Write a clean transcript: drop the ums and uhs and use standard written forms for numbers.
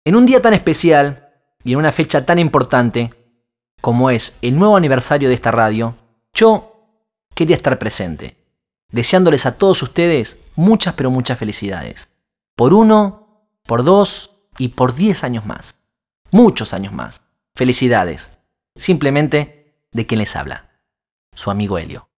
En un día tan especial y en una fecha tan importante como es el nuevo aniversario de esta radio, yo quería estar presente, deseándoles a todos ustedes muchas pero muchas felicidades. Por 1, por 2 y por 10 años más. Muchos años más. Felicidades. Simplemente de quien les habla. Su amigo Helio.